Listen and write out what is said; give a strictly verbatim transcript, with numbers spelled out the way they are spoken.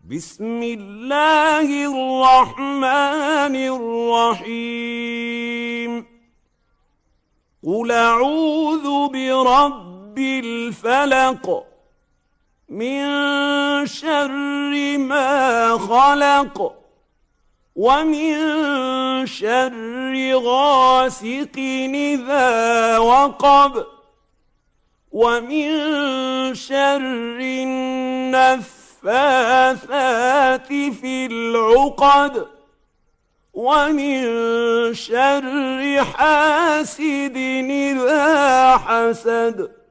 بسم الله الرحمن الرحيم قل أعوذ برب الفلق من شر ما خلق ومن شر غاسق إذا وقب ومن شر النفاثات في العقد ومن شر حاسد إذا حسد